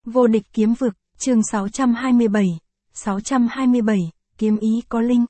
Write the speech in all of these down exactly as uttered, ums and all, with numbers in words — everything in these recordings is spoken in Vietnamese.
Vô địch kiếm vực, chương sáu trăm hai mươi bảy. sáu trăm hai mươi bảy, kiếm ý có linh.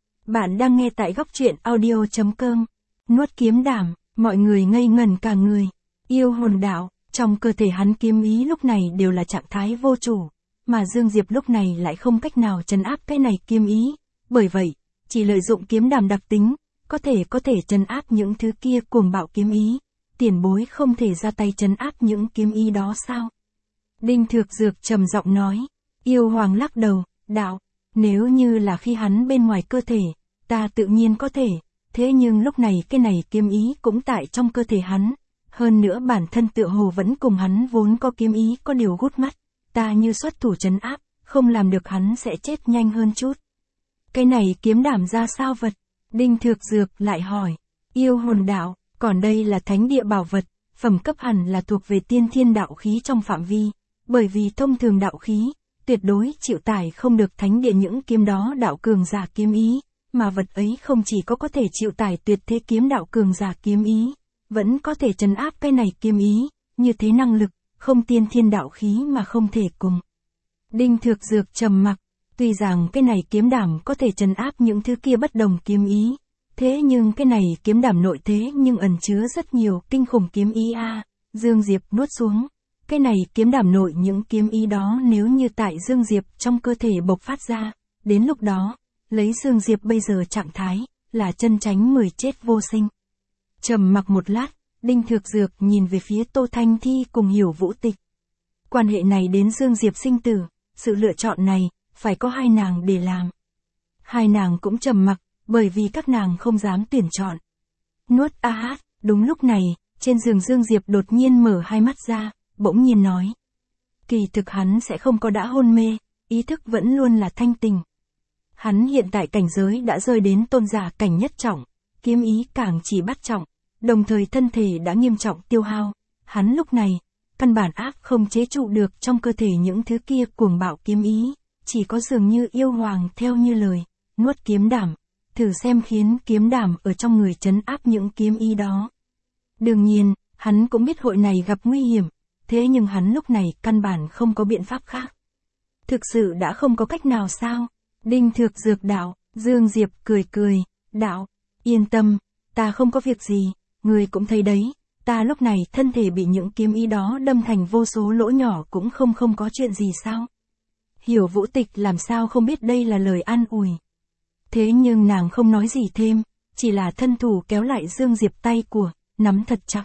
Bạn đang nghe tại góc truyện audio chấm com. Nuốt kiếm đảm, mọi người ngây ngẩn cả người. Yêu hồn đạo, trong cơ thể hắn kiếm ý lúc này đều là trạng thái vô chủ, mà Dương Diệp lúc này lại không cách nào trấn áp cái này kiếm ý. Bởi vậy, chỉ lợi dụng kiếm đảm đặc tính, có thể có thể trấn áp những thứ kia cuồng bạo kiếm ý. Tiền bối không thể ra tay trấn áp những kiếm ý đó sao? Đinh Thược Dược trầm giọng nói. Yêu hoàng lắc đầu, đạo, nếu như là khi hắn bên ngoài cơ thể, ta tự nhiên có thể, thế nhưng lúc này cái này kiếm ý cũng tại trong cơ thể hắn, hơn nữa bản thân tựa hồ vẫn cùng hắn vốn có kiếm ý có điều gút mắt, ta như xuất thủ trấn áp, không làm được hắn sẽ chết nhanh hơn chút. Cái này kiếm đảm ra sao vật? Đinh Thược Dược lại hỏi. Yêu hồn đạo, còn đây là thánh địa bảo vật, phẩm cấp hẳn là thuộc về tiên thiên đạo khí trong phạm vi, bởi vì thông thường đạo khí, tuyệt đối chịu tải không được thánh địa những kiếm đó đạo cường giả kiếm ý, mà vật ấy không chỉ có có thể chịu tải tuyệt thế kiếm đạo cường giả kiếm ý, vẫn có thể trấn áp cái này kiếm ý, như thế năng lực, không tiên thiên đạo khí mà không thể cùng. Đinh Thược Dược trầm mặc, tuy rằng cái này kiếm đảm có thể trấn áp những thứ kia bất đồng kiếm ý, thế nhưng cái này kiếm đảm nội thế nhưng ẩn chứa rất nhiều kinh khủng kiếm ý a. À, Dương Diệp nuốt xuống. Cái này kiếm đảm nội những kiếm ý đó nếu như tại Dương Diệp trong cơ thể bộc phát ra, đến lúc đó, lấy Dương Diệp bây giờ trạng thái, là chân tránh mười chết vô sinh. Trầm mặc một lát, Đinh Thược Dược nhìn về phía Tô Thanh Thi cùng Hiểu Vũ Tịch. Quan hệ này đến Dương Diệp sinh tử, sự lựa chọn này, phải có hai nàng để làm. Hai nàng cũng trầm mặc, bởi vì các nàng không dám tuyển chọn. Nuốt a hát, đúng lúc này, trên giường Dương Diệp đột nhiên mở hai mắt ra, bỗng nhiên nói. Kỳ thực hắn sẽ không có đã hôn mê, ý thức vẫn luôn là thanh tình. Hắn hiện tại cảnh giới đã rơi đến tôn giả cảnh nhất trọng, kiếm ý càng chỉ bắt trọng, đồng thời thân thể đã nghiêm trọng tiêu hao. Hắn lúc này, căn bản áp không chế trụ được trong cơ thể những thứ kia cuồng bạo kiếm ý, chỉ có dường như yêu hoàng theo như lời, nuốt kiếm đảm, thử xem khiến kiếm đảm ở trong người trấn áp những kiếm ý đó. Đương nhiên, hắn cũng biết hội này gặp nguy hiểm, thế nhưng hắn lúc này căn bản không có biện pháp khác. Thực sự đã không có cách nào sao? Đinh Thược Dược đạo, Dương Diệp cười cười, đạo, yên tâm, ta không có việc gì, người cũng thấy đấy, ta lúc này thân thể bị những kiếm ý đó đâm thành vô số lỗ nhỏ cũng không không có chuyện gì sao? Hiểu Vũ Tịch làm sao không biết đây là lời an ủi. Thế nhưng nàng không nói gì thêm, chỉ là thân thủ kéo lại Dương Diệp tay của, nắm thật chặt.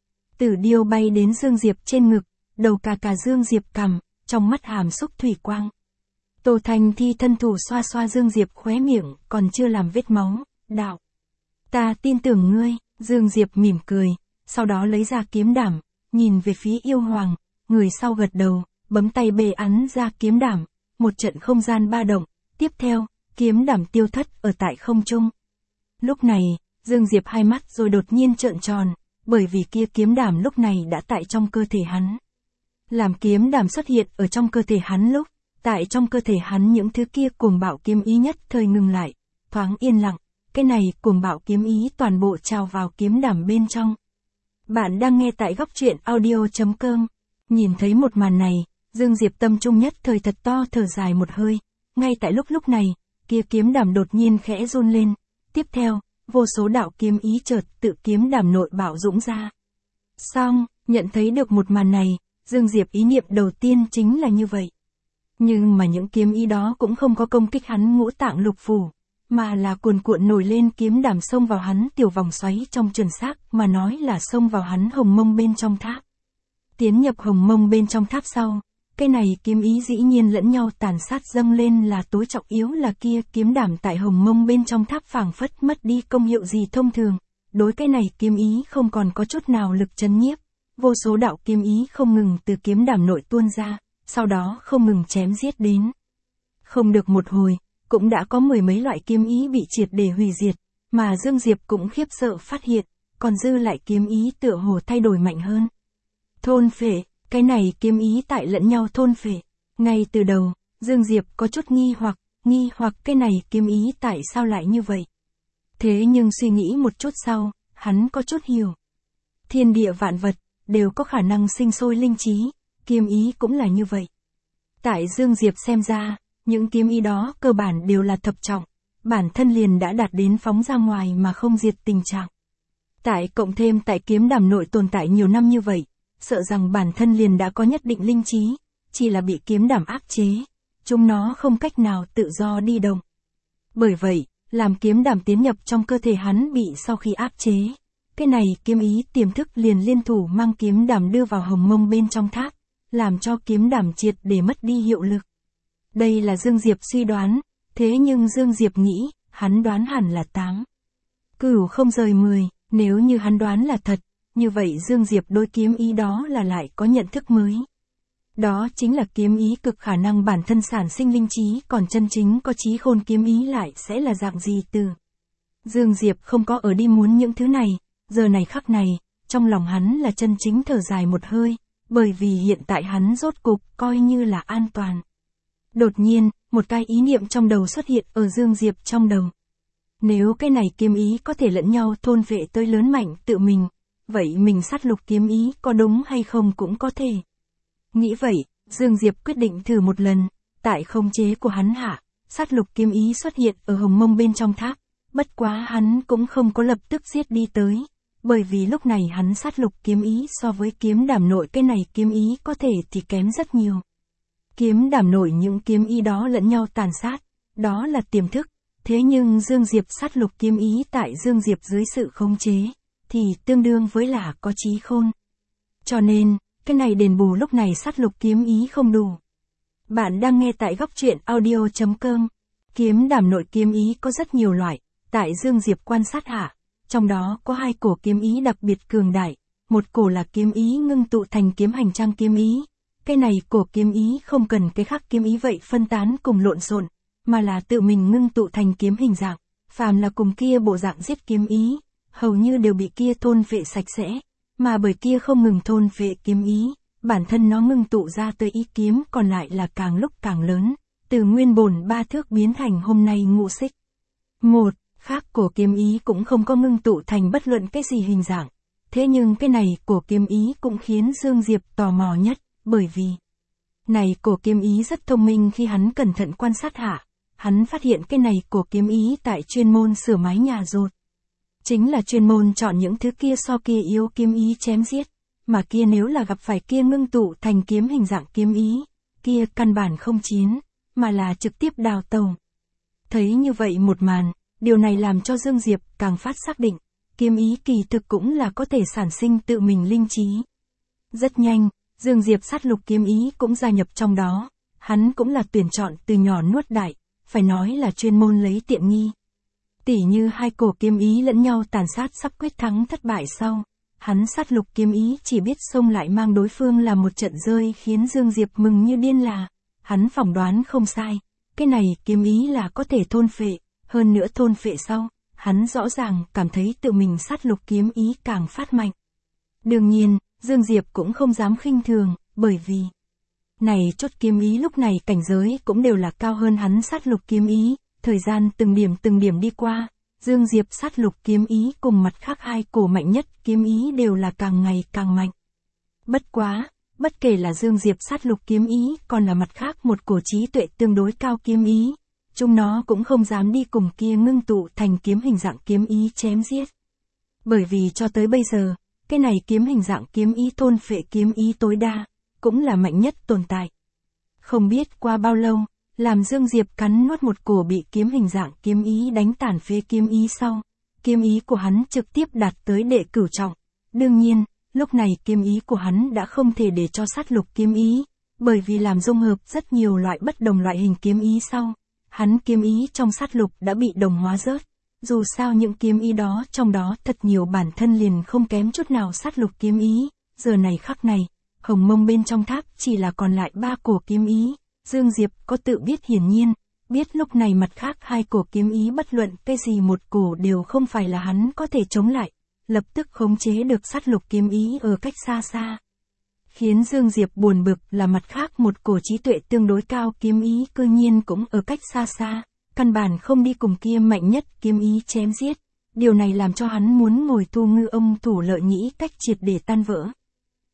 Tử điêu bay đến Dương Diệp trên ngực, đầu cà cà Dương Diệp cằm, trong mắt hàm xúc thủy quang. Tô Thanh Thi thân thủ xoa xoa Dương Diệp khóe miệng, còn chưa làm vết máu, đạo. Ta tin tưởng ngươi, Dương Diệp mỉm cười, sau đó lấy ra kiếm đảm, nhìn về phía yêu hoàng, người sau gật đầu, bấm tay bề ấn ra kiếm đảm, một trận không gian ba động, tiếp theo, kiếm đảm tiêu thất ở tại không trung. Lúc này, Dương Diệp hai mắt rồi đột nhiên trợn tròn, bởi vì kia kiếm đảm lúc này đã tại trong cơ thể hắn. Làm kiếm đảm xuất hiện ở trong cơ thể hắn lúc, tại trong cơ thể hắn những thứ kia cuồng bạo kiếm ý nhất thời ngừng lại, thoáng yên lặng, cái này cuồng bạo kiếm ý toàn bộ trào vào kiếm đảm bên trong. Bạn đang nghe tại góc truyện audio chấm com. Nhìn thấy một màn này, Dương Diệp tâm trung nhất thời thật to thở dài một hơi, ngay tại lúc lúc này, kia kiếm đảm đột nhiên khẽ run lên, tiếp theo, vô số đạo kiếm ý chợt tự kiếm đảm nội bạo dũng ra. Xong, nhận thấy được một màn này, Dương Diệp ý niệm đầu tiên chính là như vậy. Nhưng mà những kiếm ý đó cũng không có công kích hắn ngũ tạng lục phủ, mà là cuồn cuộn nổi lên kiếm đảm xông vào hắn tiểu vòng xoáy trong chuẩn xác mà nói là xông vào hắn hồng mông bên trong tháp. Tiến nhập hồng mông bên trong tháp sau, cái này kiếm ý dĩ nhiên lẫn nhau tàn sát dâng lên là tối trọng yếu là kia kiếm đảm tại hồng mông bên trong tháp phảng phất mất đi công hiệu gì thông thường, đối cái này kiếm ý không còn có chút nào lực chấn nhiếp, vô số đạo kiếm ý không ngừng từ kiếm đảm nội tuôn ra, sau đó không ngừng chém giết đến. Không được một hồi, cũng đã có mười mấy loại kiếm ý bị triệt để hủy diệt, mà Dương Diệp cũng khiếp sợ phát hiện, còn dư lại kiếm ý tựa hồ thay đổi mạnh hơn. Thôn phệ, cái này kiếm ý tại lẫn nhau thôn phệ. Ngay từ đầu, Dương Diệp có chút nghi hoặc, nghi hoặc cái này kiếm ý tại sao lại như vậy. Thế nhưng suy nghĩ một chút sau, hắn có chút hiểu. Thiên địa vạn vật, đều có khả năng sinh sôi linh trí, kiếm ý cũng là như vậy. Tại Dương Diệp xem ra, những kiếm ý đó cơ bản đều là thập trọng, bản thân liền đã đạt đến phóng ra ngoài mà không diệt tình trạng. Tại cộng thêm tại kiếm đàm nội tồn tại nhiều năm như vậy, sợ rằng bản thân liền đã có nhất định linh trí, chỉ là bị kiếm đàm áp chế, chúng nó không cách nào tự do đi động. Bởi vậy, làm kiếm đàm tiến nhập trong cơ thể hắn bị sau khi áp chế, cái này kiếm ý tiềm thức liền liên thủ mang kiếm đàm đưa vào hồng mông bên trong tháp, làm cho kiếm đàm triệt để mất đi hiệu lực. Đây là Dương Diệp suy đoán, thế nhưng Dương Diệp nghĩ, hắn đoán hẳn là tám. Cửu không rời mười, nếu như hắn đoán là thật, như vậy Dương Diệp đối kiếm ý đó là lại có nhận thức mới. Đó chính là kiếm ý cực khả năng bản thân sản sinh linh trí, còn chân chính có trí khôn kiếm ý lại sẽ là dạng gì từ. Dương Diệp không có ở đi muốn những thứ này, giờ này khắc này, trong lòng hắn là chân chính thở dài một hơi, bởi vì hiện tại hắn rốt cục coi như là an toàn. Đột nhiên, một cái ý niệm trong đầu xuất hiện ở Dương Diệp trong đầu. Nếu cái này kiếm ý có thể lẫn nhau thôn phệ tới lớn mạnh tự mình, vậy mình sát lục kiếm ý có đúng hay không cũng có thể. Nghĩ vậy, Dương Diệp quyết định thử một lần, tại khống chế của hắn hạ, sát lục kiếm ý xuất hiện ở hồng mông bên trong tháp, bất quá hắn cũng không có lập tức giết đi tới, bởi vì lúc này hắn sát lục kiếm ý so với kiếm đàm nội cái này kiếm ý có thể thì kém rất nhiều. Kiếm đàm nội những kiếm ý đó lẫn nhau tàn sát, đó là tiềm thức, thế nhưng Dương Diệp sát lục kiếm ý tại Dương Diệp dưới sự khống chế, thì tương đương với là có trí khôn. Cho nên, cái này đền bù lúc này sát lục kiếm ý không đủ. Bạn đang nghe tại góc truyện audio chấm com. Kiếm đàm nội kiếm ý có rất nhiều loại, tại Dương Diệp quan sát hạ, trong đó có hai cổ kiếm ý đặc biệt cường đại, một cổ là kiếm ý ngưng tụ thành kiếm hành trang kiếm ý. Cái này cổ kiếm ý không cần cái khác kiếm ý vậy phân tán cùng lộn xộn, mà là tự mình ngưng tụ thành kiếm hình dạng, phàm là cùng kia bộ dạng giết kiếm ý, hầu như đều bị kia thôn phệ sạch sẽ, mà bởi kia không ngừng thôn phệ kiếm ý, bản thân nó ngưng tụ ra tới ý kiếm còn lại là càng lúc càng lớn, từ nguyên bổn ba thước biến thành hôm nay ngũ xích. Một, khác cổ kiếm ý cũng không có ngưng tụ thành bất luận cái gì hình dạng, thế nhưng cái này cổ kiếm ý cũng khiến Dương Diệp tò mò nhất, bởi vì này cổ kiếm ý rất thông minh. Khi hắn cẩn thận quan sát hạ, hắn phát hiện cái này cổ kiếm ý tại chuyên môn sửa mái nhà rột. Chính là chuyên môn chọn những thứ kia so kia yếu kiếm ý chém giết, mà kia nếu là gặp phải kia ngưng tụ thành kiếm hình dạng kiếm ý, kia căn bản không chiến, mà là trực tiếp đào tàu. Thấy như vậy một màn, điều này làm cho Dương Diệp càng phát xác định, kiếm ý kỳ thực cũng là có thể sản sinh tự mình linh trí. Rất nhanh, Dương Diệp sát lục kiếm ý cũng gia nhập trong đó, hắn cũng là tuyển chọn từ nhỏ nuốt đại, phải nói là chuyên môn lấy tiện nghi. Tỉ như hai cổ kiếm ý lẫn nhau tàn sát sắp quyết thắng thất bại sau, hắn sát lục kiếm ý chỉ biết xông lại mang đối phương là một trận rơi, khiến Dương Diệp mừng như điên là, hắn phỏng đoán không sai, cái này kiếm ý là có thể thôn phệ, hơn nữa thôn phệ sau, hắn rõ ràng cảm thấy tự mình sát lục kiếm ý càng phát mạnh. Đương nhiên, Dương Diệp cũng không dám khinh thường, bởi vì này chốt kiếm ý lúc này cảnh giới cũng đều là cao hơn hắn sát lục kiếm ý, thời gian từng điểm từng điểm đi qua, Dương Diệp sát lục kiếm ý cùng mặt khác hai cổ mạnh nhất kiếm ý đều là càng ngày càng mạnh. Bất quá, bất kể là Dương Diệp sát lục kiếm ý còn là mặt khác một cổ trí tuệ tương đối cao kiếm ý, chúng nó cũng không dám đi cùng kia ngưng tụ thành kiếm hình dạng kiếm ý chém giết. Bởi vì cho tới bây giờ, cái này kiếm hình dạng kiếm ý thôn phệ kiếm ý tối đa, cũng là mạnh nhất tồn tại. Không biết qua bao lâu, làm Dương Diệp cắn nuốt một cổ bị kiếm hình dạng kiếm ý đánh tàn phế kiếm ý sau, kiếm ý của hắn trực tiếp đạt tới đệ cửu trọng. Đương nhiên, lúc này kiếm ý của hắn đã không thể để cho sát lục kiếm ý, bởi vì làm dung hợp rất nhiều loại bất đồng loại hình kiếm ý sau, hắn kiếm ý trong sát lục đã bị đồng hóa rớt. Dù sao những kiếm ý đó trong đó thật nhiều bản thân liền không kém chút nào sát lục kiếm ý, giờ này khắc này, hồng mông bên trong tháp chỉ là còn lại ba cổ kiếm ý, Dương Diệp có tự biết hiển nhiên, biết lúc này mặt khác hai cổ kiếm ý bất luận cái gì một cổ đều không phải là hắn có thể chống lại, lập tức khống chế được sát lục kiếm ý ở cách xa xa. Khiến Dương Diệp buồn bực là mặt khác một cổ trí tuệ tương đối cao kiếm ý cư nhiên cũng ở cách xa xa, căn bản không đi cùng kia mạnh nhất kiếm ý chém giết, điều này làm cho hắn muốn ngồi thu ngư ông thủ lợi nghĩ cách triệt để tan vỡ.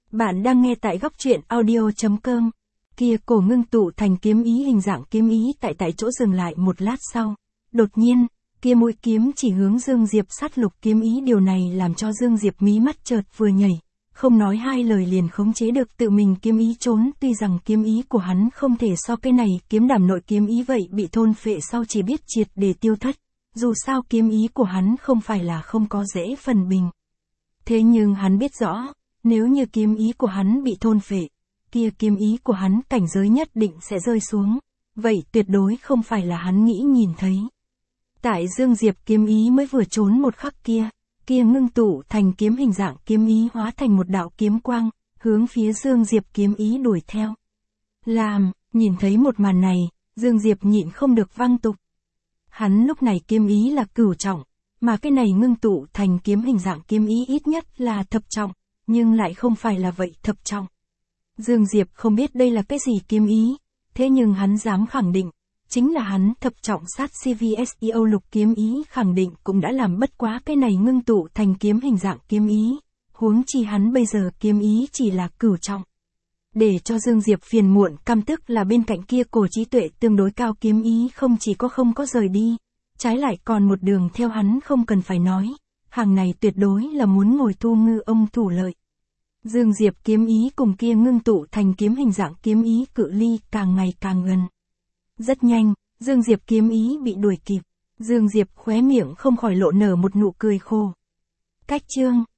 Bạn đang nghe tại góc truyện audio.com. Kia cổ ngưng tụ thành kiếm ý hình dạng kiếm ý tại tại chỗ dừng lại một lát sau. Đột nhiên, kia mũi kiếm chỉ hướng Dương Diệp sát lục kiếm ý, điều này làm cho Dương Diệp mí mắt chợt vừa nhảy, không nói hai lời liền khống chế được tự mình kiếm ý trốn, tuy rằng kiếm ý của hắn không thể so cái này kiếm đảm nội kiếm ý vậy bị thôn phệ sau chỉ biết triệt để tiêu thất, dù sao kiếm ý của hắn không phải là không có dễ phần bình. Thế nhưng hắn biết rõ, nếu như kiếm ý của hắn bị thôn phệ, kia kiếm ý của hắn cảnh giới nhất định sẽ rơi xuống, vậy tuyệt đối không phải là hắn nghĩ nhìn thấy. Tại Dương Diệp kiếm ý mới vừa trốn một khắc kia, kia ngưng tụ thành kiếm hình dạng kiếm ý hóa thành một đạo kiếm quang, hướng phía Dương Diệp kiếm ý đuổi theo. Làm, nhìn thấy một màn này, Dương Diệp nhịn không được văng tục. Hắn lúc này kiếm ý là cửu trọng, mà cái này ngưng tụ thành kiếm hình dạng kiếm ý ít nhất là thập trọng, nhưng lại không phải là vậy thập trọng. Dương Diệp không biết đây là cái gì kiếm ý, thế nhưng hắn dám khẳng định, chính là hắn thập trọng sát xê vê ét e o lục kiếm ý, khẳng định cũng đã làm bất quá cái này ngưng tụ thành kiếm hình dạng kiếm ý, huống chi hắn bây giờ kiếm ý chỉ là cửu trọng. Để cho Dương Diệp phiền muộn căm tức là bên cạnh kia cổ trí tuệ tương đối cao kiếm ý không chỉ có không có rời đi, trái lại còn một đường theo hắn không cần phải nói, hàng này tuyệt đối là muốn ngồi thu ngư ông thủ lợi. Dương Diệp kiếm ý cùng kia ngưng tụ thành kiếm hình dạng kiếm ý cự ly càng ngày càng gần. Rất nhanh, Dương Diệp kiếm ý bị đuổi kịp, Dương Diệp khóe miệng không khỏi lộ nở một nụ cười khô. Cách chương